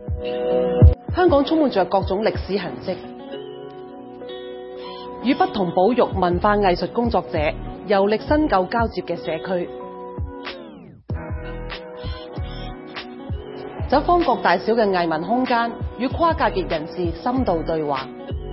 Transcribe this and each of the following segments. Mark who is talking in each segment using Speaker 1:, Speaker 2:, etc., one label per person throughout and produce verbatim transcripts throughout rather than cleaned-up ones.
Speaker 1: 香港充滿着各種歷史痕跡，與不同保育文化藝術工作者遊歷新舊交接嘅社區，走訪各大小嘅藝文空間，與跨界別人士深度對話，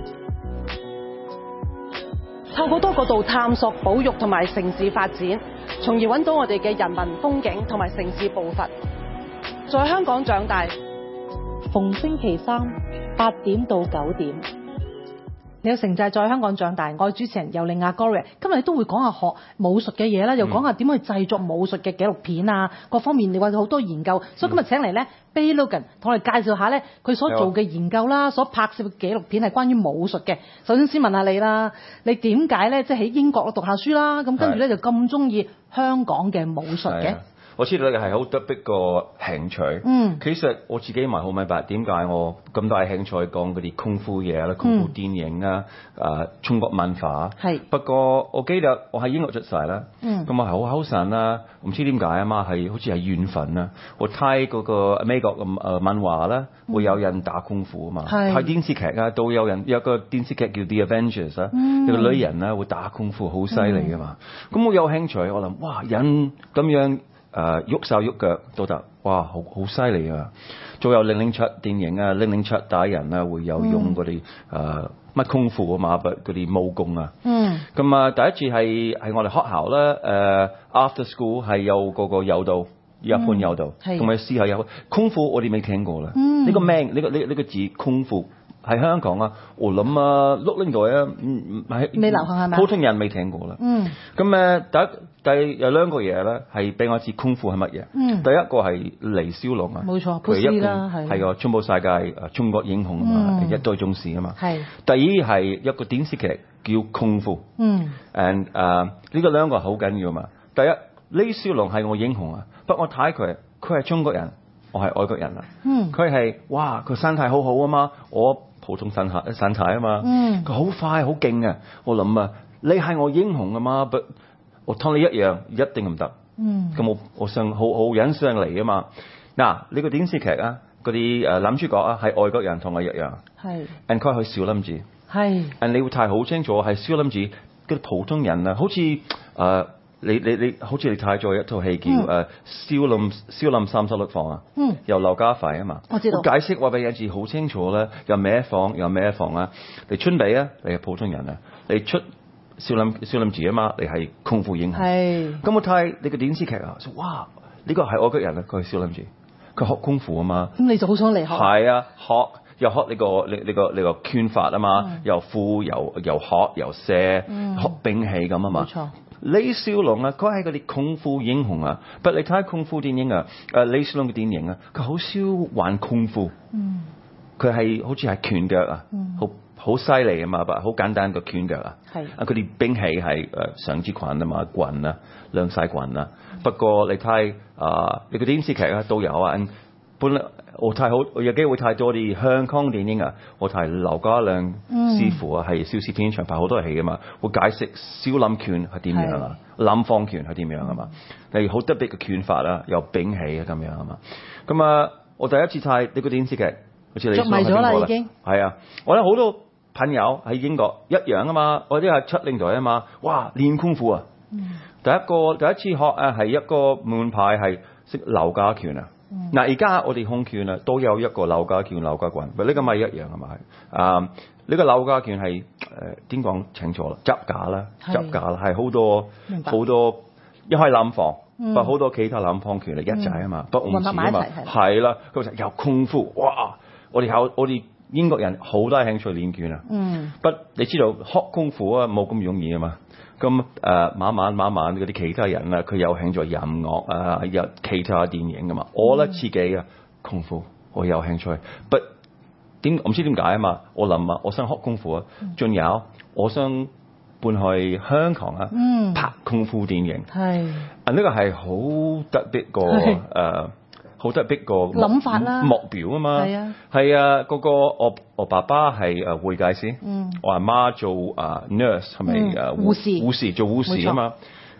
Speaker 1: 透過多角度探索保育同埋城市發展，從而揾到我哋嘅人文風景同埋城市步伐。在香港長大，
Speaker 2: 逢星期三八點到九點。你有城寨在香港長大，我係主持人尤利亞 Gloria， 今日都會講下學武術嘅嘢啦，又講下點去製作武術嘅紀錄片啊，各方面你話好多研究，所以今日請嚟咧 Bay Logan 同我哋介紹下咧佢所做嘅研究啦，所拍攝嘅紀錄片係關於武術嘅。首先先問下你啦，你點解咧即係喺英國讀下書啦，咁跟住咧就咁中意香港嘅武術嘅？
Speaker 3: 我知道你係好特別個興趣。嗯，其實我自己唔係好明白點解我咁大興趣講嗰啲功夫嘢啦、功夫電影啊、誒、呃、中國文化。係。不過我記得我喺英國出世啦。嗯。咁我係好後生啦，唔知點解啊嘛，係好似係緣分啦。我睇嗰個美國嘅誒漫畫啦，會有人打功夫啊嘛。係。睇電視劇啊，都有人有個電視劇叫 The Avengers 啊、嗯，有個女人咧會打功夫，好犀利啊嘛。咁、嗯、我有興趣，我諗哇人咁樣。誒喐手喐腳都得，哇！好好犀利啊！仲有零零七電影啊，零零七打人啊，會有用嗰啲誒乜功夫啊嘛，嗰啲武功啊。嗯。咁啊，第一次係係我哋學校咧，誒、呃、after school 係有嗰個柔道，日本柔道，同埋試下有功夫，我哋未聽過啦。嗯。呢個名呢、呢個呢呢、呢個字功夫。喺香港啊，我諗啊六零代啊，唔係未流行係咪？普通人未聽過啦。嗯。咁誒，第一第有兩個嘢咧，係俾我知功夫係乜嘢。嗯。第一個係李小龍啊。冇錯，佢一啦，係。係個中國世界誒中國英雄啊嘛，嗯、一代宗師啊嘛。係。第二係一個電視劇叫功夫。嗯。and 誒、uh, 呢個兩個好緊要嘛。第一，李小龍係我英雄啊，不過我睇佢，佢係中國人，我係外國人啊。嗯。佢係哇，佢身體好好啊嘛，我。普通身體身體啊嘛，佢、嗯、好快好勁啊！我諗啊，你係我英雄啊嘛，不，我同你一樣，一定唔得。咁、嗯、我我想好好欣賞你啊嘛。嗱，呢個電視劇啊，嗰啲誒男主角啊，係外國人同我一樣。係。and 佢係少林寺。係。and 你會睇好清楚係少林寺嗰啲普通人啊，好似誒。呃你你你好似你睇咗一套戲叫誒、嗯呃、少林少林三十六房啊，嗯，由劉家輝啊嘛，我知道。我解釋話俾人知好清楚咧，有咩房有咩房啊？你春比啊，你係普通人啊，你出少林少林寺啊嘛，你係功夫英雄。係。咁我睇你個電視劇啊，哇！呢、呢個係外國人啊，佢係少林寺，佢學功夫啊嘛。咁你就好想嚟學？係啊，學又學呢、呢個呢呢、呢個呢、呢個拳法啊嘛，嗯、又呼又又學又射，嗯、學兵器咁啊嘛。冇錯。李小龍啊，佢係嗰啲功夫英雄啊，不你睇功夫電影啊，誒李小龍嘅電影啊，佢好少玩功夫，嗯，佢係好似係拳腳啊，嗯，好好犀利啊嘛，不好簡單個拳腳啊，係啊，佢啲兵器係誒上支棍啊嘛，棍啊，兩細棍啊，不過你睇啊，你個電視劇啊都有啊。本來我睇好，我有機會睇多啲香港電影啊！我睇劉家良師傅啊，係邵氏片場拍好多戲噶嘛，會解釋少林拳係點樣啊，南方拳係點樣啊嘛，係好特別嘅拳法啊，有兵器啊咁樣啊嘛。咁啊，我第一次睇呢個電視劇，好似你著迷咗啦已經。係啊，我有好多朋友喺英國一樣啊嘛，我啲係七零代啊嘛，哇練功夫啊！嗯、第一個第一次學啊係一個門派係識劉家拳啊。嗱，而家我哋空拳啊，都有一個劉家拳、劉家棍，唔係呢個咪一樣係咪？啊，呢、呢個劉家拳係誒點講清楚啦？執架啦，執架啦，係好多好多，一係南方，不過好多其他南方拳嚟一仔啊嘛，不唔似啊嘛，係啦，佢就有功夫，哇！我哋考我哋英國人好多興趣練拳啊，嗯，不你知道學功夫啊冇咁容易啊嘛。咁誒、呃、慢慢慢慢嗰啲其他人啊，佢有興趣音樂啊，有其他電影噶嘛。嗯、我咧自己啊功夫我有興趣，不點我唔知點解啊嘛。我諗啊，我想學功夫啊，仲、嗯、有我想搬去香港啊，嗯、拍功夫電影。係啊，呢個係好特別個誒。好特別個諗法啦，目標啊嘛，係啊，係啊，嗰個我我爸爸係誒會計師，嗯，我阿媽做啊 nurse 係咪誒護士護士做護士啊嘛，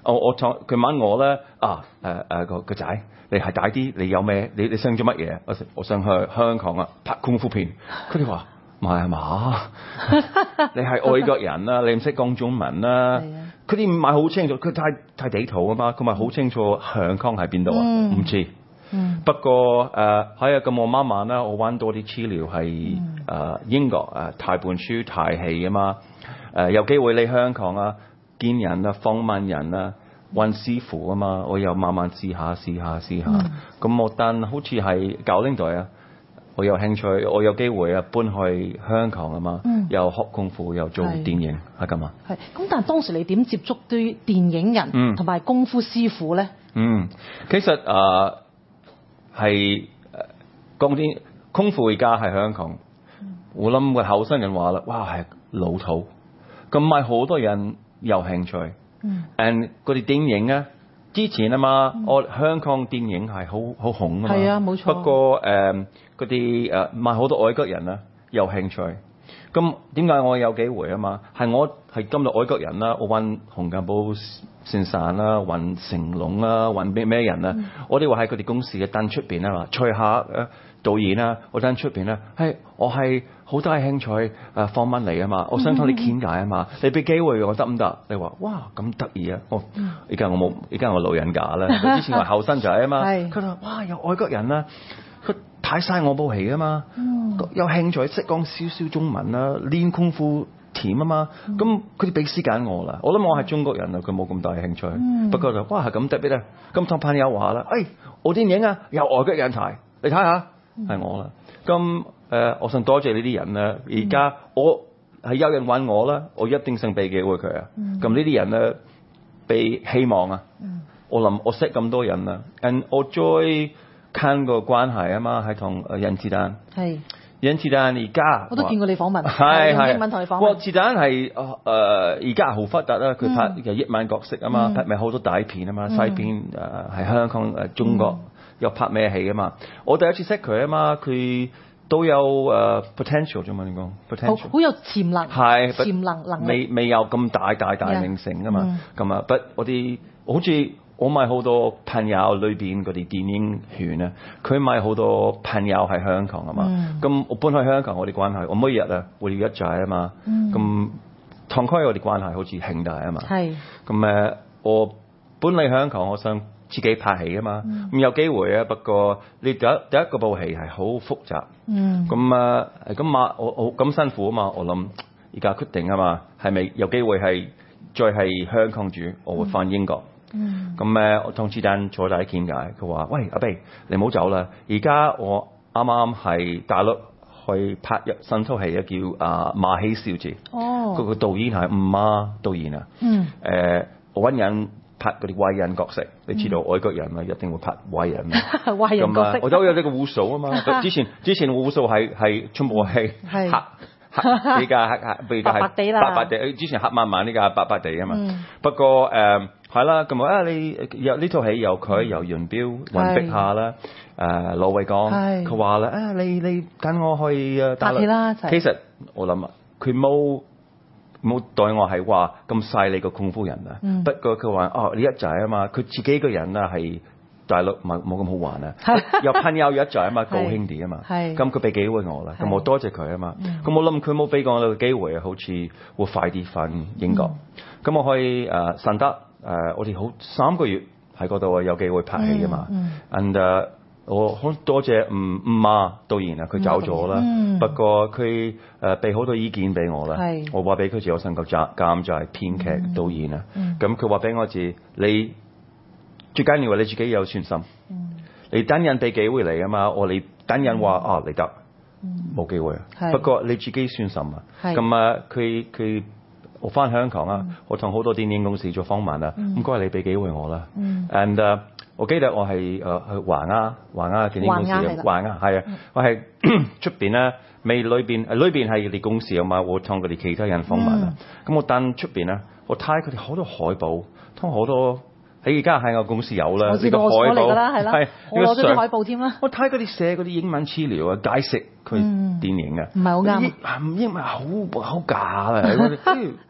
Speaker 3: 我我佢問我咧啊誒誒個個仔，你係大啲，你有咩？你你想做乜嘢？我我想去香港啊拍功夫片。佢哋話唔係嘛，你係外國人啦，你唔識講中文啦。佢哋唔係好清楚，佢太太地圖啊嘛，佢咪好清楚香港喺邊度啊？唔、嗯、知。嗯、不過誒係啊，咁我慢慢啦，我揾多啲資料係誒、嗯呃、英國誒睇本書睇戲啊嘛。誒、呃、有機會嚟香港啊，見人啊，訪問人啊，揾師傅啊嘛，我又慢慢試下試下試下。咁、嗯、我但好似係九零代啊，我有興趣，我有機會啊搬去香港啊嘛，嗯、又學功夫又做電影係咁啊。係
Speaker 2: 咁，但係當時你點接觸啲電影人同埋、嗯、功夫師傅咧？嗯，
Speaker 3: 其實誒係講啲功夫而家喺香港，嗯、我諗個後生人話啦，哇係老土。咁咪好多人有興趣，嗯 and 嗰啲電影啊，之前啊嘛，嗯、我香港電影係好好紅啊嘛，
Speaker 2: 係啊冇錯。
Speaker 3: 不過誒嗰啲誒咪好多外國人啊有興趣，咁點解我有機會啊嘛？係我係今日外國人啦，我揾洪金寶先生啦，揾成龍啦，揾咩咩人啊？嗯、我哋話喺佢哋公司嘅燈出邊啊嘛，吹下誒導演啊，我燈出邊咧，係我係。好大興趣誒訪問你啊嘛，我想同你傾偈啊嘛，你俾機會我得唔得？你話哇咁得意啊！我而家我冇，而家我老人家啦，之前話後生仔啊嘛，佢話哇有外國人啦，佢睇晒我部戲啊嘛，嗯、有興趣識講少少中文啦，練功夫甜啊嘛，咁佢哋俾時間我啦，我諗我係中國人啊，佢冇咁大興趣，嗯、不過就哇係咁得別啊，咁同朋友話啦，誒我電影啊有外國人睇，你睇下係我啦，咁。誒、呃，我想多謝呢啲人啦。而家我係有人揾我啦，我一定想俾機會佢啊。咁呢啲人咧，俾希望啊。嗯、我諗我識咁多人啦，and 我再近個關係啊嘛，係同甄子丹。係是。甄子丹而家
Speaker 2: 我都見過你訪問，
Speaker 3: 係係。
Speaker 2: 英文同你訪問。
Speaker 3: 哇！甄子丹係誒而家好發達啦，佢拍嘅億萬角色啊嘛，嗯、拍咪好多大片啊嘛，西片誒喺香港誒中國又拍咩戲啊嘛。我第一次識佢啊嘛，佢。都有誒、uh, potential 啫嘛，你講 potential
Speaker 2: 好有潛能，
Speaker 3: 係
Speaker 2: 潛能能力
Speaker 3: 未未有咁大大大明星啊嘛，咁啊，不我啲好似我咪好多朋友裏邊嗰啲電影圈啊，佢咪好多朋友喺香港啊嘛，咁、嗯、我搬去香港我哋關係，我每日啊我哋一齊啊嘛，咁同區我哋關係好似兄弟啊嘛，係咁誒我搬嚟香港，我想自己拍戲啊嘛，咁、嗯、有機會啊，不過你第一第一個部戲係好複雜，咁啊咁嘛我我咁辛苦啊嘛，我諗而家決定啊嘛，係咪有機會係再係香港住，我會翻英國，咁誒、嗯、我同子丹坐低傾偈，佢話喂阿貝你唔好走啦，而家我啱啱係大陸去拍一新套戲啊，叫啊馬戲小姐，哦，嗰個導演係吳媽導演啊，嗯，誒、呃、我揾人。拍嗰啲壞人角色，你知道外國人啊一定會拍壞人啊，
Speaker 2: 壞人角色。
Speaker 3: 我都有呢個護數啊嘛。之前之前護數係係全部係黑黑，比較黑黑，比較係白白地啦。白白地，之前黑慢慢呢個白白地啊嘛。嗯、不過誒係啦，咁啊你有呢套戲有佢有楊彪、雲碧霞啦，誒羅偉剛，佢話啦啊你你跟我去誒拍戲啦。其實我諗啊，佢冇。冇對我係話咁犀利個功夫人啊，嗯、不過佢話哦，你一齊啊嘛，佢自己個人啊係大陸冇冇咁好玩啊，有朋友一齊啊嘛，高興啲啊嘛，咁佢俾機會我啦，咁是我多謝佢啊嘛，咁、嗯、我諗佢冇俾我個機會啊，好似會快啲返英國，咁、嗯、我可以誒順德誒，我哋好三個月喺嗰度啊有機會拍戲啊嘛、嗯嗯、，and、uh, 我好多謝吳吳媽導演啊，佢走咗啦。嗯、不過佢誒俾好多意見俾我啦。是我話俾佢知，我想個監監製、編劇、嗯、導演啊。咁佢話俾我知，你最緊要話你自己有信心。嗯、你等人俾機會你啊嘛，我你等人話、嗯、啊你得，冇機會啊。是不過你自己信心啊。咁啊是，佢佢我翻香港啊，嗯、我同好多電影公司做訪問啊，唔該、嗯、你俾機會我啦。嗯、and、uh,我記得我係誒去華亞華亞電影公司嘅華亞係啊，我係出邊咧，未裏邊誒裏邊係啲公司啊嘛，我同佢哋其他人訪問啊。咁、嗯、我等出邊咧，我睇佢哋好多海報，同好多喺而家喺我公司有啦。
Speaker 2: 我知道我攞嚟㗎啦，係啦，係我攞咗啲海報添啦。
Speaker 3: 我睇佢哋寫嗰啲英文資料啊，解釋佢電影啊，
Speaker 2: 唔係好啱，
Speaker 3: 英文好好假啊！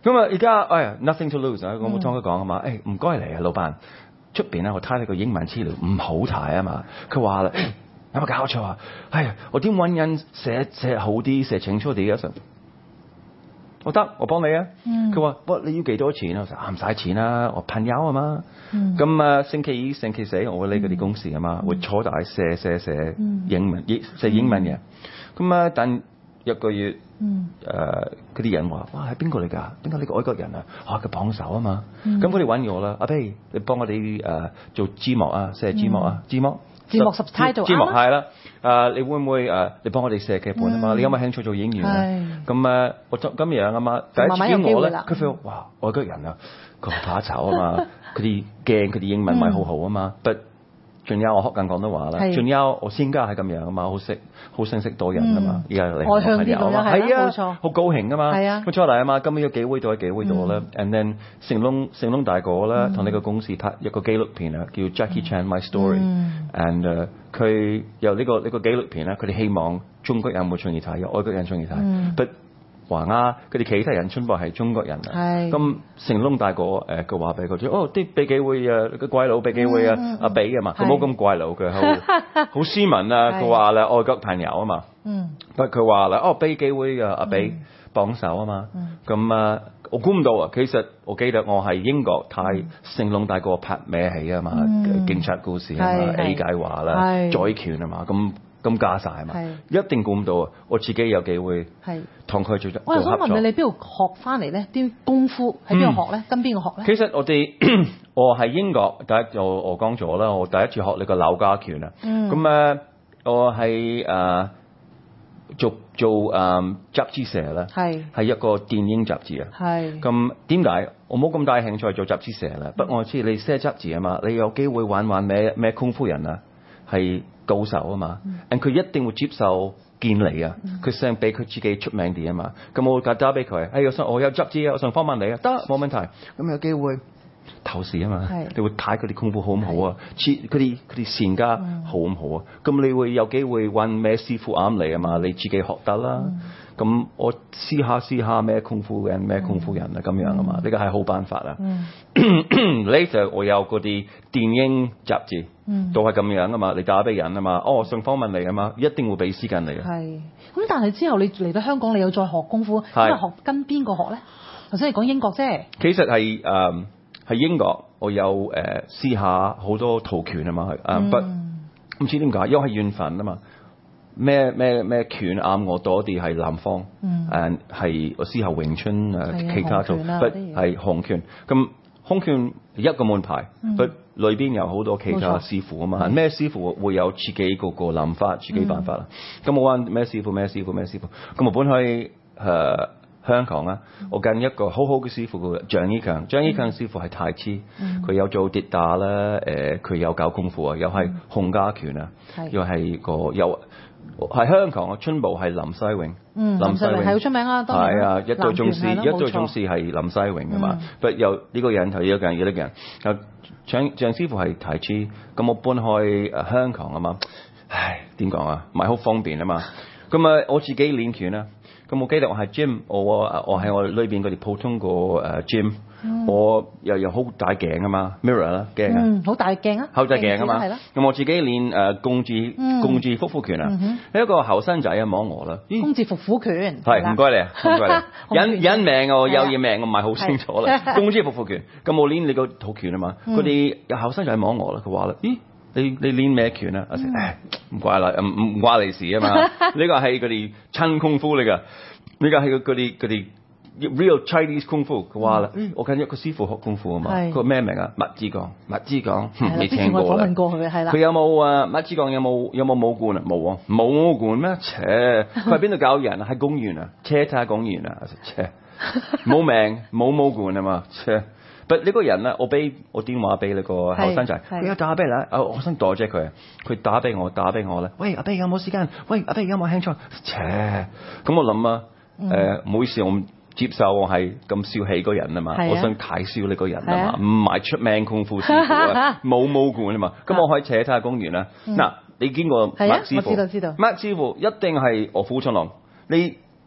Speaker 3: 咁啊，而家哎呀 nothing to lose 啊！我冇同佢講啊嘛，誒唔該你啊，老闆，出邊咧我睇你個英文資料唔好睇啊嘛。佢話啦，有冇搞錯啊？哎呀，我點揾人寫寫好啲，寫清楚啲啊？我得，我幫你啊。佢話：喂，你要幾多錢啊？我話唔使錢啦，我朋友啊嘛。咁啊，星期二、星期四我會嚟嗰啲公司啊嘛，會坐大寫寫寫英文，寫英文嘅。咁啊，等一個月，誒嗰啲人話：哇，係邊個嚟㗎？點解呢個外國人啊？啊，佢幫手啊嘛。咁佢哋揾我啦，阿飛，你幫我哋誒做字幕啊，寫字幕啊，字幕。
Speaker 2: 字幕 subtitle
Speaker 3: 字幕係啦，誒，你會唔會誒？你幫我哋寫劇本啊嘛？你有冇興趣做演員啊？咁誒，我今今樣啊嘛，第一次見我咧，佢 feel 哇，外國人啊，佢好怕醜啊嘛，佢哋驚佢哋英文唔係好好啊嘛，不。仲有我學緊廣東話啦，仲有我先家係咁樣啊嘛，好識好認識多人啊嘛，而家嚟
Speaker 2: 外向啲咁樣係啊，冇錯，
Speaker 3: 好高興啊嘛，
Speaker 2: 係啊，
Speaker 3: 冇出嚟啊嘛，今日有機會到嘅機會到啦 ，and then 成龍成龍大哥啦，同呢個公司拍一個紀錄片啊，叫 Jackie Chan My Story，and 佢有呢個呢個紀錄片咧，佢哋希望中國人會中意睇，有外國人中意睇，不話啊，佢哋其他人全部係中國人啊，咁成龍大哥誒佢話俾佢知，哦啲俾機會啊，個鬼佬俾機會啊，阿比啊嘛，佢冇咁怪佬，佢好好斯文啊，佢話咧外國朋友啊嘛，不佢話咧哦俾機會啊，阿比幫手啊嘛，咁啊我估唔到啊，其實我記得我係英國睇成龍大哥拍咩戲啊嘛，警察故事啊嘛 ，A 計劃啦，再拳啊嘛，咁。咁加晒啊嘛，一定估唔到啊！我自己有機會同佢做做合作。
Speaker 2: 我又想問你，你邊度學翻嚟咧？啲功夫喺邊度學咧？跟邊個學咧？
Speaker 3: 其實我哋我喺英國第一，我我講咗啦，我第一次學呢個柳家拳啊。咁誒，我係誒做做誒雜誌社啦，係一個電影雜誌啊。咁點解我冇咁大興趣做雜誌社咧？不過我知你寫雜誌啊嘛，你有機會玩玩咩咩功夫人啊，係。高手啊嘛，and 佢一定會接受見你啊，佢想俾佢自己出名啲啊嘛，咁我打俾佢，哎我想我有執資啊，我想訪問你啊，得冇問題，咁有機會透視啊嘛，你會睇佢啲功夫好唔好啊，似佢啲佢啲線家好唔好啊，咁你會有機會揾咩師傅啱你啊嘛，你自己學得啦。咁我試下試下咩功夫人咩功夫人啊咁樣啊嘛，呢個係好辦法啊。呢就我有嗰啲電影雜誌，都係咁樣啊嘛。你打俾人啊嘛，哦，我想訪問你啊嘛，一定會俾時間你啊。
Speaker 2: 係。咁但係之後你嚟到香港，你又再學功夫，咁係學跟邊個學咧？頭先你講英國啫。其實
Speaker 3: 係誒喺英國，我有誒、呃、試下好多套拳啊嘛，誒、呃、不唔知點解，因為係緣分啊嘛。咩咩咩拳啱我多啲係南方，誒係我試下詠春誒其他做，不係洪拳。咁洪拳一個門派，不裏邊有好多其他師傅啊嘛。咩師傅會有自己嗰個諗法、自己辦法啦。咁我揾咩師傅、咩師傅、咩師傅。咁我本去誒香港啊，我跟一個好好嘅師傅叫張依強。張依強師傅係太子，佢有做跌打啦，誒佢有教功夫啊，又係洪家拳啊，又係個有。係香港啊，春部係林西榮，
Speaker 2: 嗯、林西榮係好出名啊，
Speaker 3: 係啊，一對宗師，一對宗師係林西榮噶嘛。不有呢個人，頭一個人，有呢個人。有張張師傅係太子，咁我搬去誒香港啊嘛。唉，點講啊？唔係好方便啊嘛。咁啊，我自己練拳啊。咁我記得我係 gym，我我喺我裏邊嗰啲普通個誒 gym。我又有好大鏡啊嘛 ，mirror 啦鏡啊，
Speaker 2: 嗯，好大鏡啊，
Speaker 3: 好大鏡啊嘛，咁我自己練誒弓字弓字伏虎拳啊，一個後生仔啊摸我啦，
Speaker 2: 弓字伏虎拳，
Speaker 3: 係唔該你啊，唔該你，人人名我有嘢名我唔係好清楚啦，弓字伏虎拳，咁我練你個套拳啊嘛，佢哋有後生仔摸我啦，佢話啦，咦，你你練咩拳啊？我話誒唔怪啦，唔唔關你事啊嘛，呢個係佢哋親功夫嚟㗎，呢個係佢哋佢哋。Real Chinese 功夫，佢話啦，我跟一個師傅學功夫啊嘛，佢咩名啊？麥志剛，麥志剛，未聽過啦。佢有冇啊？麥志剛有冇有冇武館啊？冇啊，冇武館咩？切，佢喺邊度教人啊？喺公園啊，車太公園啊，切，冇名冇武館啊嘛，切。不呢個人咧，我俾我電話俾你個後生仔，佢一打俾你，啊，我想多謝佢，佢打俾我，打俾我咧，喂阿飛有冇時間？喂阿飛有冇興趣？切，咁我諗啊，誒唔好意思我。接受我係咁小氣個人啊嘛，我想介紹你個人啊嘛，唔係出名功夫師傅啊，冇武館啊嘛，咁我可以扯睇下公園啦。嗱，你見過麥師傅？
Speaker 2: 我知道知道。
Speaker 3: 麥師傅一定係臥虎藏龍，你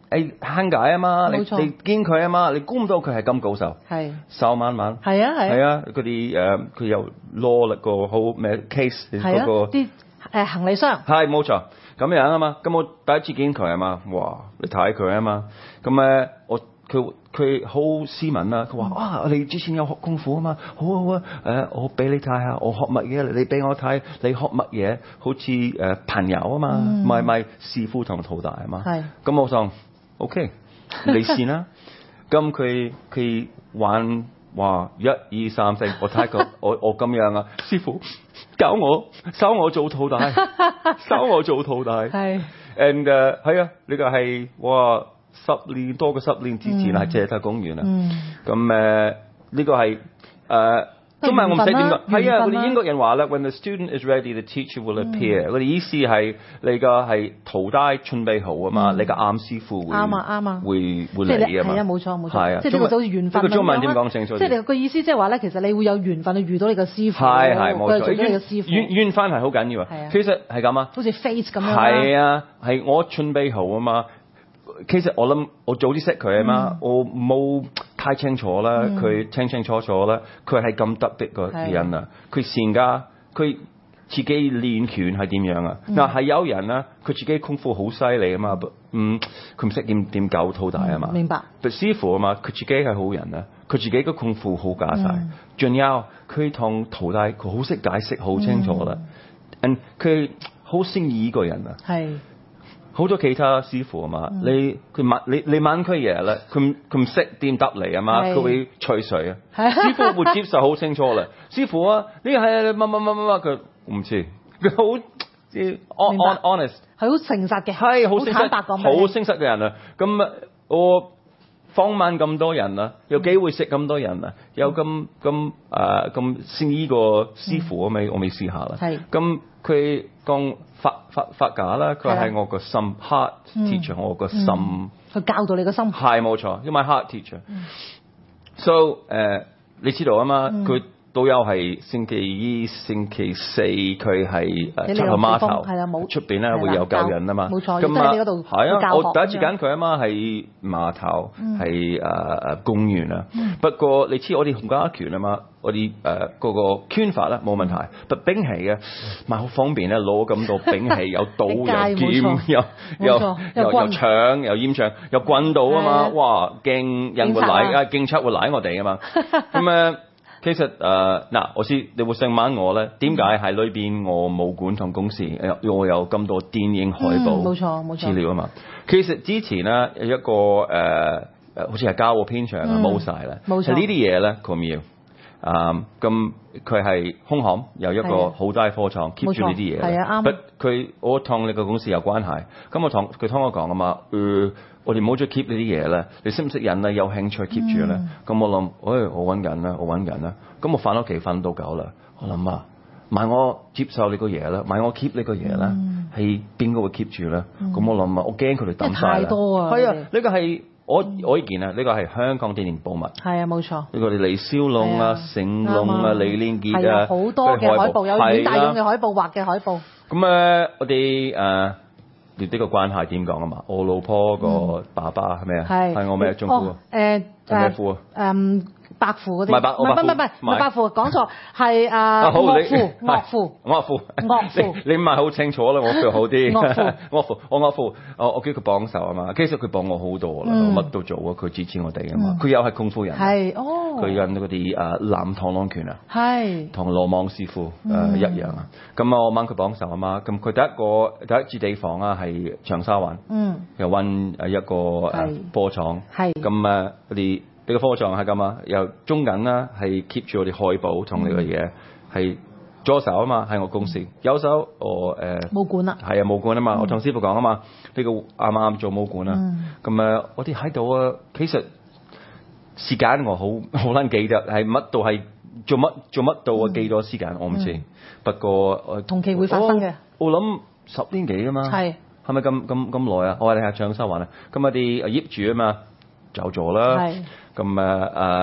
Speaker 3: 誒慳解啊嘛，你
Speaker 2: 冇錯
Speaker 3: 你見佢啊嘛，你估唔到佢係咁高手，
Speaker 2: 係
Speaker 3: 手慢慢，
Speaker 2: 係啊係
Speaker 3: 係啊，嗰啲誒佢又攞啦個好咩 case
Speaker 2: 係啊
Speaker 3: 嗰個
Speaker 2: 啲誒行李箱
Speaker 3: 係冇錯咁樣啊嘛，咁我第一次見佢啊嘛，哇你睇佢啊嘛，咁誒我佢佢好斯文啦，佢話啊你之前有學功夫啊嘛，好啊好啊誒我俾你睇下我學乜嘢，你俾我睇你學乜嘢，好似誒朋友啊嘛，唔係唔係師傅同徒弟啊嘛，
Speaker 2: 係
Speaker 3: 咁我就 OK 你先啦，咁佢佢玩話一二三四，我睇佢我我咁樣啊，師傅教我收我做徒弟，收我做徒弟，係 and 誒係啊呢個係哇十年多過十年之前係謝德公園啊，咁誒呢個係誒。中文我唔使點講，係啊！我哋英國人話咧 ，when the student is ready, the teacher will appear。我哋意思係你個係徒弟準備好啊嘛，你個啱師傅會啱啊啱啊，會會嚟啊嘛。
Speaker 2: 係啊，冇錯冇錯。
Speaker 3: 係啊，
Speaker 2: 即係呢個就好似緣分咁樣。
Speaker 3: 呢個中文點講清楚？
Speaker 2: 即係你個意思，即係話咧，其實你會有緣分去遇到你個師傅。
Speaker 3: 係係冇錯。
Speaker 2: 做咗你個師傅。
Speaker 3: 緣緣分係好緊要啊。係啊。其實係咁啊。
Speaker 2: 好似 face 咁樣。
Speaker 3: 係啊，係我準備好啊嘛。其實我諗我早啲識佢啊嘛，我冇太清楚啦，佢清清楚楚啦，佢係咁特別個人啊，佢善家，佢自己練拳係點樣啊？嗱係有人啊，佢自己功夫好犀利啊嘛，嗯，佢唔識點點教徒弟啊嘛，
Speaker 2: 明白。
Speaker 3: 但師傅啊嘛，佢自己係好人啊，佢自己個功夫好架晒，仲有佢同徒弟佢好識解釋好清楚啦，嗯，佢好誠意個人啊，係。好多其他師傅啊嘛，嗯、你佢問你你問佢嘢咧，佢佢唔識點答你啊嘛，佢會吹水啊。師傅會接受好清楚啦。師傅啊，呢個係乜乜乜乜乜，佢唔知，佢好即 honest，
Speaker 2: 係好誠實嘅，
Speaker 3: 係好誠實，
Speaker 2: 坦白講，
Speaker 3: 好誠實嘅人啊。咁我訪問咁多人啊，有機會識咁多人啊，有咁咁誒咁先呢個師傅我未我未試下啦。係咁佢講。法法法假啦，佢係我個心 heart teacher，、嗯、我個心，佢、
Speaker 2: 嗯、教導你個心，
Speaker 3: 係冇錯，因為 heart teacher、嗯。So 誒、uh,，你知道啊嘛，佢、嗯、都有係星期二、星期四，佢係誒七號碼頭，係啊冇出邊咧會有教人啊嘛，冇錯。咁啊，係啊，我第一次揀佢啊嘛，係碼頭，係誒誒公園啊、嗯。不過你知我哋洪家拳啊嘛。我啲誒嗰個拳法咧冇問題，但兵器嘅咪好方便咧，攞咁多兵器，有刀有劍，有有有有槍有煙槍，有棍到啊嘛，哇勁人會嚟啊，警察會嚟我哋啊嘛。咁誒其實誒嗱，我知你會想問我咧，點解喺裏邊我武館同公司我有咁多電影海報冇錯冇錯資料啊嘛？其實之前咧有一個誒誒，好似係交和片場啊冇晒啦，冇錯呢啲嘢咧佢唔要。啊，咁佢係空巷，有一個好大貨倉 keep 住呢啲嘢。係啊，啱。佢我同你個公司有關係，咁我同佢同我講啊嘛，誒，我哋冇再 keep 呢啲嘢咧，你識唔識人啊？有興趣 keep 住咧？咁、嗯、我諗，誒、哎，我揾緊啦，我揾緊啦。咁我翻屋企瞓到夠啦，我諗啊，問我接受你個嘢啦，問我 keep 呢個嘢啦，係邊個會 keep 住咧？咁、嗯、我諗啊，我驚佢哋抌晒啦。太多啊！係啊，呢、這個係。我我意見啊，呢個係香港電影寶物。係啊，冇錯。呢個李小龍啊、成龍啊、李連杰啊，好多嘅海報，有遠大用嘅海報、畫嘅海報。咁誒，我哋誒你呢個關係點講啊嘛？我老婆個爸爸係咩啊？係係我咩中夫啊？誒係咩夫啊？誒。伯父嗰啲，唔係伯，唔係唔係唔係唔係伯父，講錯，係啊岳父，岳父，岳父，岳父，你唔係好清楚啦，我叫好啲，岳父，岳父，我岳父，我我叫佢幫手啊嘛，其實佢幫我好多啦，我乜都做啊，佢支持我哋啊嘛，佢又係功夫人，係哦，佢跟嗰啲誒南螳螂拳啊，係，同羅網師傅誒一樣啊，咁啊我問佢幫手啊嘛，咁佢第一個第一次地方啊係長沙灣，嗯，又揾誒一個誒波廠，係，咁誒嗰啲。呢、這個科狀係咁啊，由中緊啦，係 keep 住我哋海報同呢個嘢，係、嗯、左手啊嘛，喺我公司，右手我誒武館啦，係啊武館啊嘛，嗯、我同師傅講啊嘛，呢、這個啱啱做武館啊，咁、嗯、誒我哋喺度啊，其實時間我好好難記得，係乜都係做乜做乜到啊記咗時間、嗯、我唔知、嗯，不過同期會發生嘅，我諗十年幾啊嘛，係係咪咁咁咁耐啊？我哋係長沙灣啊，咁啊啲業主啊嘛走咗啦。咁誒誒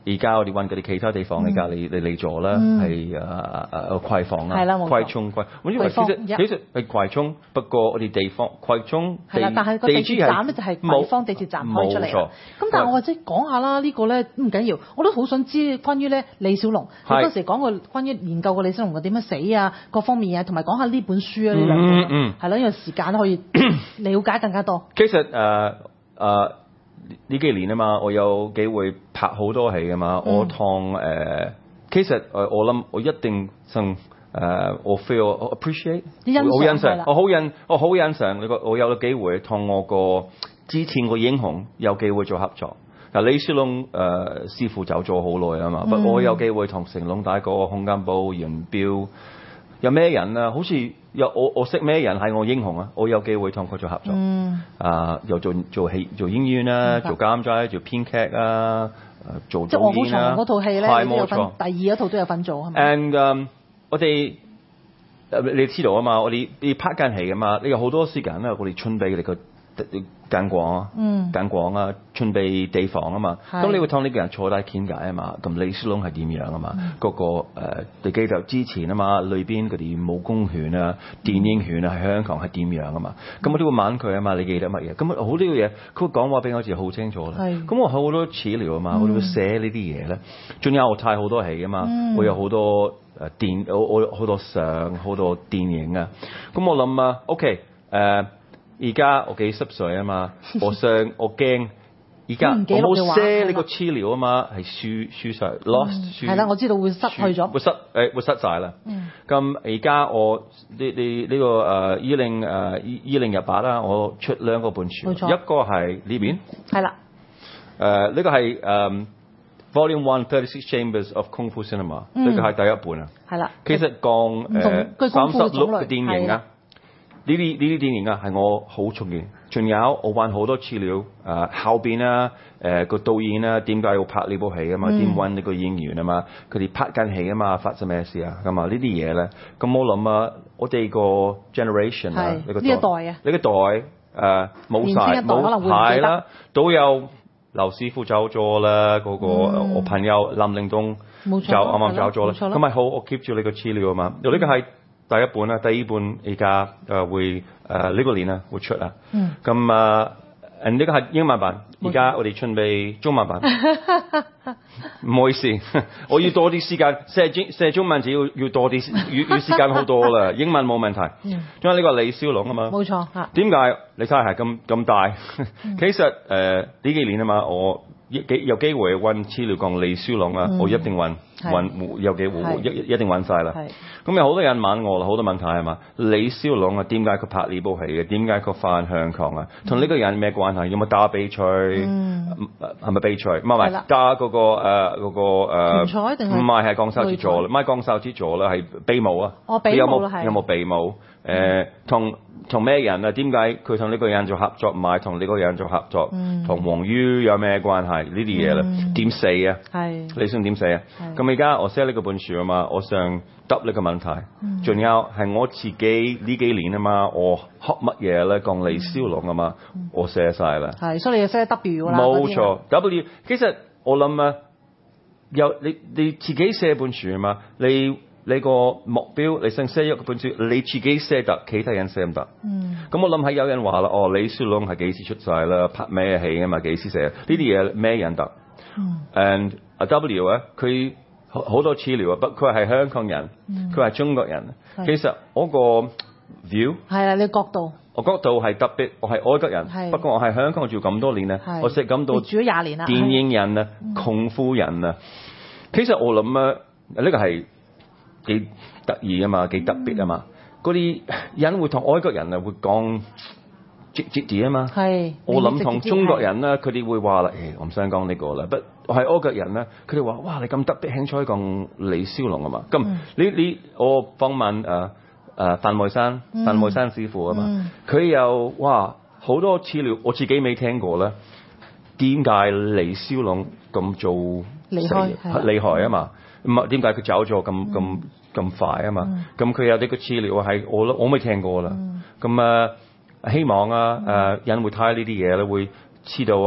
Speaker 3: 而家我哋揾嗰啲其他地方嘅隔離你嚟咗啦，係誒誒葵芳啊，葵涌葵，我以為其實其實係葵涌，不過我哋地方葵涌
Speaker 2: 係啦，但係個地鐵站咧就係葵芳地鐵站開出嚟。冇錯。咁但係我或者講下啦，呢個咧唔緊要，我都好想知關於咧李小龍，好多時講過關於研究過李小龍嘅點樣死啊，各方面啊，同埋講下呢本書啊呢兩個，嗯係咯，因為時間可以了解更加多。
Speaker 3: 其實誒誒。Uh, 呢幾年啊嘛，我有機會拍好多戲㗎嘛，嗯、我同誒、呃，其實誒我諗我一定想誒、呃，我 feel 我 appreciate，我好欣賞，我好欣我好欣賞你個，我有個機會同我個之前個英雄有機會做合作。嗱，李小龍誒、呃、師傅走咗好耐啊嘛，不過、嗯、我有機會同成龍大哥、洪金寶、元彪，有咩人啊？好似有我我識咩人係我英雄啊！我有機會同佢做合作，嗯、啊又做做戲做演員啊，做監製、做編劇啊，做導演啊。即係《臥虎藏龍》嗰套戲咧，都有份，第二一套都有份做係咪 ？And、um, 我哋你知道啊嘛，我哋你拍緊戲㗎嘛，你有好多時間咧，我哋準備你個間廣啊，間廣啊，準備地方啊嘛。咁你會同呢個人坐低傾偈啊嘛。咁李小龍係點樣啊嘛？嗰、嗯、個誒，你記得之前啊嘛，裏邊嗰啲武功拳啊、電影拳啊，喺香港係點樣啊嘛？咁、嗯、我都會問佢啊嘛，你記得乜嘢？咁好多嘢，佢會講話俾我知好清楚啦。咁我好多資料啊嘛，我都會寫呢啲嘢咧。仲有我睇好多戲啊嘛，嗯、我有好多誒電，我我好多相，好多電影啊。咁我諗啊 ，OK 誒、呃。而家我幾十歲啊嘛，我想我驚而家我冇寫呢個資料啊嘛，係輸輸晒 lost 輸。係啦，
Speaker 2: 我知道會失去咗，
Speaker 3: 會失誒會失晒啦。咁而家我你你呢個誒二零誒二零一八啦，我出兩個本書，一個係呢邊
Speaker 2: 係啦，
Speaker 3: 誒呢個係誒 Volume One Thirty Six Chambers of Kung Fu Cinema，呢個係第一本啊。係啦，其實講誒三十六嘅電影啊。呢啲呢啲電影啊，係我好中意。仲有我揾好多資料，誒、呃、後邊啊，誒、呃、個導演啊，點解要拍呢部戲啊嘛？點揾呢個演員啊嘛？佢哋拍緊戲啊嘛，發生咩事啊？咁啊呢啲嘢咧，咁我諗啊，我哋個 generation 啊，呢個代啊，呢個代誒冇晒，冇係啦，都有劉師傅走咗啦，嗰、那個、嗯、我朋友林嶺東就啱啱走咗啦，咁咪好，我 keep 住呢個資料啊嘛，呢個係。第一本啦，第二本而家誒會誒呢、呃這個年啊會出啊。嗯。咁啊，誒呢個係英文版，而家我哋準備中文版。唔好意思，我要多啲時間寫中寫中文，只要要多啲，要要時間好多啦。英文冇問題。嗯。因為呢個李小龍啊嘛。冇錯嚇。點解你睇下係咁咁大？嗯、其實誒呢、呃、幾年啊嘛，我有機會揾資料講李小龍啊，嗯、我一定揾。揾有幾戶一一定揾晒啦。咁有好多人問我啦，好多問題係嘛？李小龍啊，點解佢拍呢部戲嘅？點解佢翻香港啊？同呢個人咩關係？有冇打比賽？係、嗯、咪比賽？唔係唔係打嗰個誒嗰個誒？唔係係降手之助啦，唔係降手之助啦，係比武啊。哦，比武有冇有冇比武？誒，同同咩人啊？點解佢同呢個人做合作，唔係同呢個人做合作？同黃于有咩關係？呢啲嘢啦，點死啊？係你想點死啊？咁而家我寫呢個本書啊嘛，我想答呢個問題。仲、嗯、有係我自己呢幾年啊嘛，我學乜嘢咧？講李小龍啊嘛，嗯、我寫晒啦。係，所以你又寫 W 啦。冇錯 ，W。其實我諗啊，有你你自己寫本書啊嘛，你。你個目標，你想寫一本書，你自己寫得，其他人寫唔得。嗯。咁我諗係有人話啦，哦，李小龍係幾時出世啦？拍咩戲啊嘛？幾時寫？呢啲嘢咩人得？嗯。And a W 咧，佢好多資料啊，不佢係香港人，佢係、嗯、中國人。其實我個 view 係啊，你角度，我角度係特別，我係外國人。係。不過我係香港住咁多年咧，我識咁多住咗廿年啦。電影人啊，功夫人啊，其實我諗啊，呢、呢個係。幾得意啊嘛，幾特別啊嘛，嗰啲、嗯、人會同外國人啊會講直接啲啊嘛，係我諗同中國人咧，佢哋會話啦，誒我唔想講呢個啦，不我係外國人咧，佢哋話哇你咁特別興趣講李小龍啊嘛，咁、嗯、你你我訪問誒誒范梅山范梅山師傅啊嘛，佢又哇好多資料我自己未聽過啦，點解李小龍咁做厲害厲害啊嘛？唔係點解佢走咗咁咁咁快啊嘛？咁佢、嗯、有啲個資料係我我未聽過啦。咁啊、嗯呃、希望啊誒、呃、人會睇呢啲嘢咧，會知道啊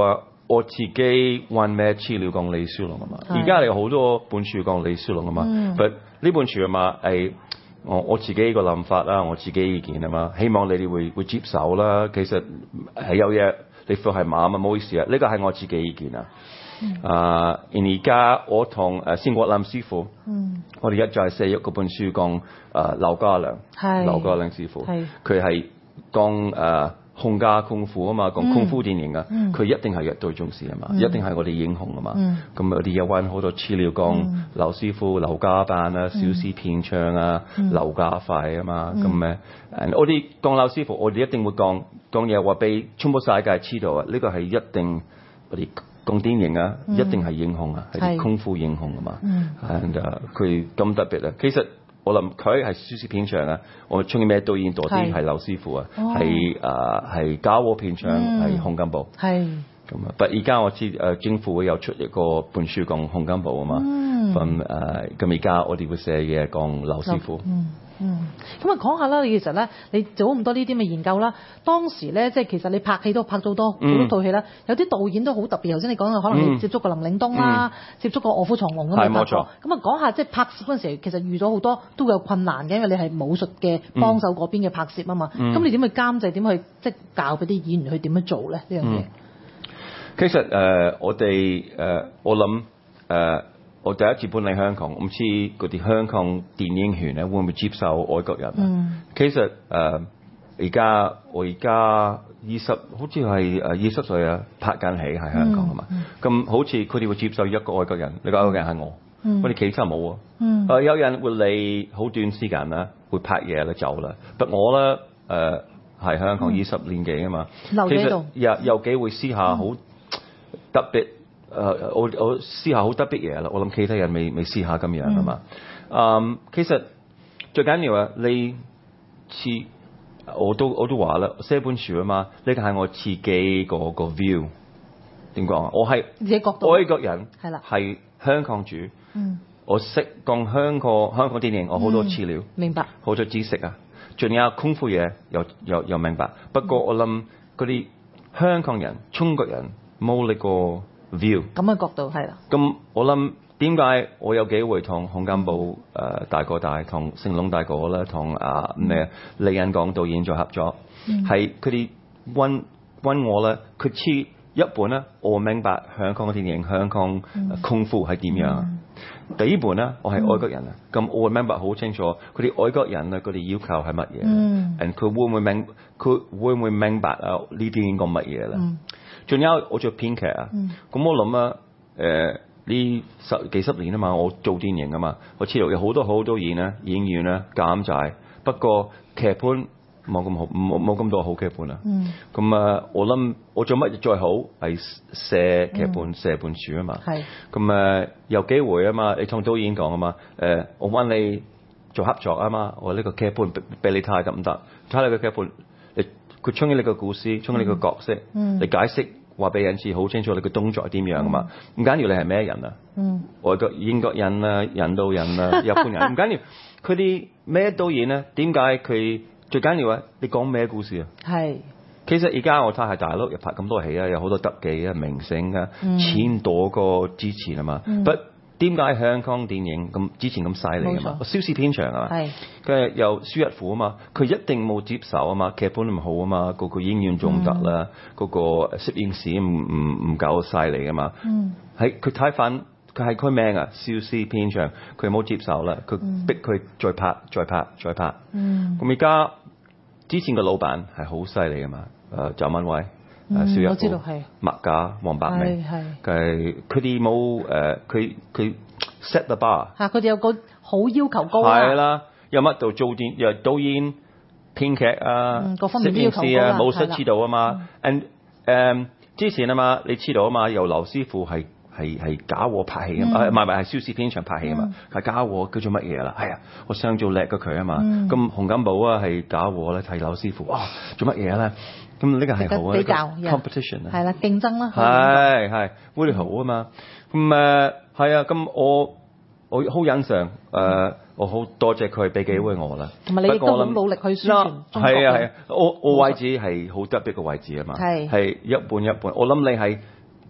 Speaker 3: 我自己揾咩資料講李小龍啊嘛，而家有好多本書講李小龍啊嘛，但呢本書啊嘛係我我自己個諗法啦，我自己意見啊嘛，希望你哋會會接受啦。其實係有嘢你話係馬啊，唔好意思啊，呢個係我自己意見啊。啊、嗯，而家我同誒仙國林師傅，嗯、我哋一再寫咗嗰本書講誒劉家良，劉家良師傅，佢係講誒洪家功夫啊嘛，講功夫電影啊，佢、嗯、一定係一代宗師啊嘛，嗯、一定係我哋英雄啊嘛。咁、嗯、我哋有揾好多資料講劉師傅、劉家班啊、小試片唱啊、嗯、劉家輝啊嘛，咁咩、嗯？我哋講劉師傅，我哋一定會講講嘢話俾全部世界知道啊！呢、這個係一定我哋。講電影啊，嗯、一定係英雄啊，係啲功夫英雄啊嘛。and 佢咁特別啊，其實我諗佢係小試片場啊，我中意咩導演多啲係劉師傅啊，係誒係嘉禾片場係洪金寶。係咁啊，不過而家我知誒、呃、政府會有出一個本書講洪金寶啊嘛。咁誒咁而家我哋會寫嘢講劉師傅。嗯
Speaker 2: 嗯，咁啊講下啦，其實咧，你做咁多呢啲嘅研究啦，當時咧，即係其實你拍戲都拍咗好多好多套戲啦，有啲導演都好特別。頭先你講嘅可能你接觸過林嶺東啦，嗯、接觸過臥虎藏龍咁樣拍過。係冇錯。咁啊講下即係拍攝嗰陣時，其實遇到好多都會有困難嘅，因為你係武術嘅幫手嗰邊嘅拍攝啊嘛。咁、嗯、你點去監製？點去即係教俾啲演員去點樣做咧？呢樣嘢。
Speaker 3: 其實誒、呃，我哋誒、呃，我諗誒。呃我第一次搬嚟香港，唔知嗰啲香港電影圈咧會唔會接受外國人啊？嗯、其實誒，而家我而家二十，好似係誒二十歲啊，拍緊戲喺香港啊嘛。咁、嗯、好似佢哋會接受一個外國人，呢、嗯、個外國人係我，嗯、我哋其他冇啊。誒、嗯呃、有人會嚟好短時間啦，會拍嘢咧走啦。不過我咧誒係香港二十年幾啊嘛，
Speaker 2: 嗯、
Speaker 3: 其實有有機會試下好特別。誒、uh, 我我試下好特別嘢啦，我諗其他人未未試下咁樣啊嘛。嗯，um, 其實最緊要啊，你似我都我都話啦，寫本書啊嘛，呢個係我自己個個 view 點講啊？我係外國人，係啦，係香港主。嗯，我識講香港香港電影，我好多資料，嗯、明白，好多知識啊，仲有功夫嘢又又又明白。不過我諗嗰啲香港人、中國人冇呢個 view
Speaker 2: 咁嘅角度係啦。咁
Speaker 3: 我諗點解我有機會同洪金寶誒大哥大、同成龍大哥啦、同啊咩李恩港導演做合作，係佢哋揾揾我咧，佢似一本咧，我明白香港嘅電影、香港功夫係點樣。嗯、第二本咧，我係外國人啊，咁、嗯、我明白好清楚佢哋外國人啊，佢哋要求係乜嘢，嗯，佢會唔會明佢會唔會明白啊呢啲應該乜嘢咧？嗯仲有我做編劇啊，咁、嗯、我諗啊，誒、呃、呢十幾十年啊嘛，我做電影啊嘛，我知道有好多好多演啊演員啊監製，不過劇本冇咁好，冇冇咁多好劇本啊。咁、嗯、啊，我諗我做乜嘢最好係寫劇本、嗯、寫本書啊嘛。係。咁啊，有機會啊嘛，你同導演講啊嘛，誒、呃、我揾你做合作啊嘛，我呢個劇本俾你睇得唔得？睇你個劇本。佢中意你個故事，中意你個角色，嗯、你解釋話俾人知好清楚你個動作係點樣啊嘛？唔緊要你係咩人啊？嗯、外國英國人啊、印度人啊、日本人，唔緊要。佢啲咩導演咧？點解佢最緊要啊？你講咩故事啊？係。其實而家我睇下大陸又拍咁多戲啊，有好多特技啊、明星啊，嗯、錢多過之前啊嘛。嗯 But 點解香港電影咁之前咁犀利啊嘛？小試片場啊嘛，佢又輸一苦啊嘛，佢一定冇接受啊嘛，劇本唔好啊嘛，個個演員仲唔得啦，嗰、嗯、個攝影師唔唔唔夠犀利啊嘛，係佢睇翻佢係佢命啊，小試片場佢冇接受啦，佢逼佢再拍再拍再拍，咁而家之前個老闆係好犀利啊嘛，誒周文偉。
Speaker 2: 嗯、uh, 我知道係
Speaker 3: 麥家黃百鳴，係佢哋冇誒，佢佢 set the bar
Speaker 2: 嚇，佢哋有個好要求高啊，係
Speaker 3: 啦，有乜做做電又導演、編劇啊、嗯、各方面都要求高啊，冇失知道啊嘛。and 誒、um, 之前啊嘛，你知道啊嘛，由劉師傅係係係假和拍戲啊嘛，唔係唔係係小試片場拍戲啊嘛，係假和叫做乜嘢啦？係啊，我想做叻過佢啊嘛。咁、嗯、洪金寶啊係假和咧，睇劉師傅哇做乜嘢咧？咁呢個係好啊，比較 competition 啊，
Speaker 2: 係啦，競爭啦，
Speaker 3: 係係會好啊嘛。咁誒係啊，咁我我好欣賞誒、呃，我好多謝佢俾機會我啦。
Speaker 2: 同埋你亦都好努力去宣傳中國。
Speaker 3: 係啊係啊，我我位置係好特別嘅位置啊嘛，係係一半一半。我諗你係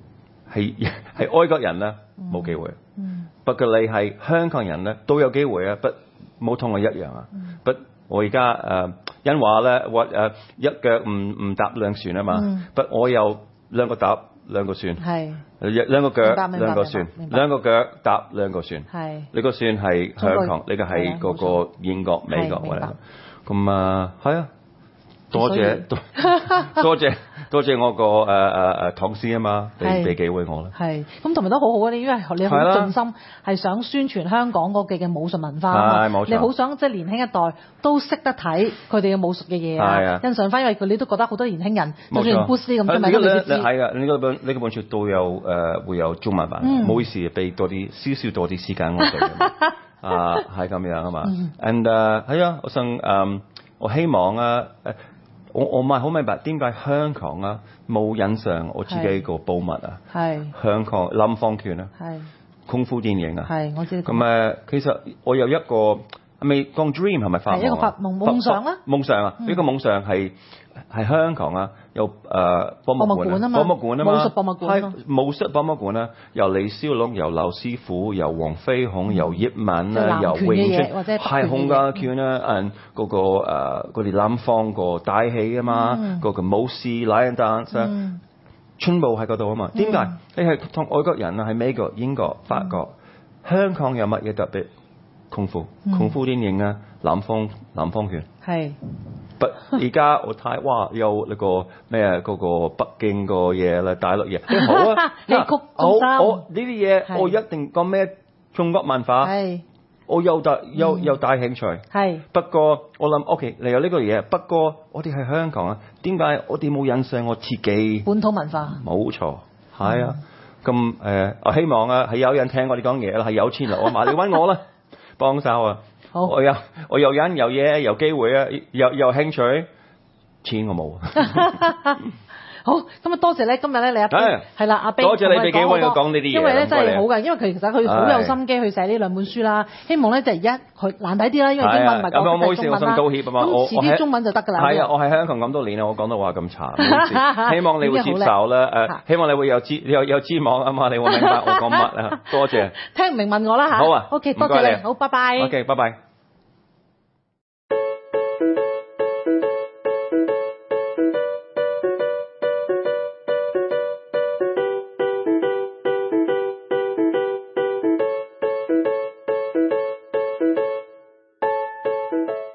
Speaker 3: 係係外國人咧冇機會。
Speaker 2: 嗯。
Speaker 3: 不過你係香港人咧都有機會啊，不冇同我一樣啊。
Speaker 2: 嗯、
Speaker 3: 不我而家誒因話咧，我誒、呃、一腳唔唔搭兩船啊嘛。
Speaker 2: 嗯、
Speaker 3: 不我有兩個搭兩個船。
Speaker 2: 係。
Speaker 3: 兩個腳兩個船，兩個腳搭兩個船。
Speaker 2: 係。
Speaker 3: 呢個船係香港，呢個係嗰個英國、美國嘅。咁啊，係啊。多謝多多謝多謝我個誒誒誒同事啊嘛，俾俾機會我啦。
Speaker 2: 係，咁同埋都好好啊！你因為你好盡心係想宣傳香港嗰嘅嘅武術文化啊嘛，你好想即係年輕一代都識得睇佢哋嘅武術嘅嘢啊，欣賞翻，因為佢你都覺得好多年輕人就算 Bruce Lee 咁，都未必知。
Speaker 3: 係啊，呢個本呢個本書都有誒會有中文版，唔好意思俾多啲少少多啲時間我哋啊，係咁樣啊嘛。And 誒係啊，我想誒我希望啊誒。我我唔係好明白點解香港啊冇欣賞我自己個寶物啊？係香港林芳權啊，係功夫電影啊，係我知。咁誒，其實我有一個未講 dream 係咪發夢啊？係一個發夢夢想啦。夢想啊！呢個夢想係係香港啊，有誒博物館啊嘛，博物館啊嘛，武術博物館咯。武術博物館啊，由李小龍，由劉師傅，由黃飛鴻，由葉問啊，由詠春，係洪家拳啊，誒嗰個誒嗰啲南方個大戲啊嘛，嗰個武師 lion dance，全部喺嗰度啊嘛。點解？你係同外國人啊，喺美國、英國、法國、香港有乜嘢特別？功夫，功夫電影啊，南方南方拳。係。不，而家我睇哇，有呢個咩嗰個北京個嘢啦，大陸嘢。好啊，戲曲中心。我我呢啲嘢，我一定講咩中國文化。係。我有大有有大興趣。係。不過我諗，OK，你有呢個嘢，不過我哋喺香港啊，點解我哋冇欣賞我自己本土文化？冇錯，係啊。咁誒，我希望啊，係有人聽我哋講嘢啦，係有錢啦，我埋你揾我啦。幫手啊！好，我有我有人有嘢有機會啊，有有興趣，錢我冇。好，咁啊多謝咧，今日咧你阿係啦，阿 Ben 多謝你俾機會我講呢啲嘢，因為咧真係好嘅，因為佢其實佢好有心機去寫呢兩本書啦。希望咧就而家佢難睇啲啦，因為英文唔係講中文啦。咁遲啲中文就得㗎啦。係啊，我喺香港咁多年啊，我講到話咁差，希望你會接受啦。誒，希望你會有知有有知網啊嘛，你會明白我講乜啊？多謝。聽唔明問我啦嚇。好啊。OK，多謝你。好，拜拜。OK，拜拜。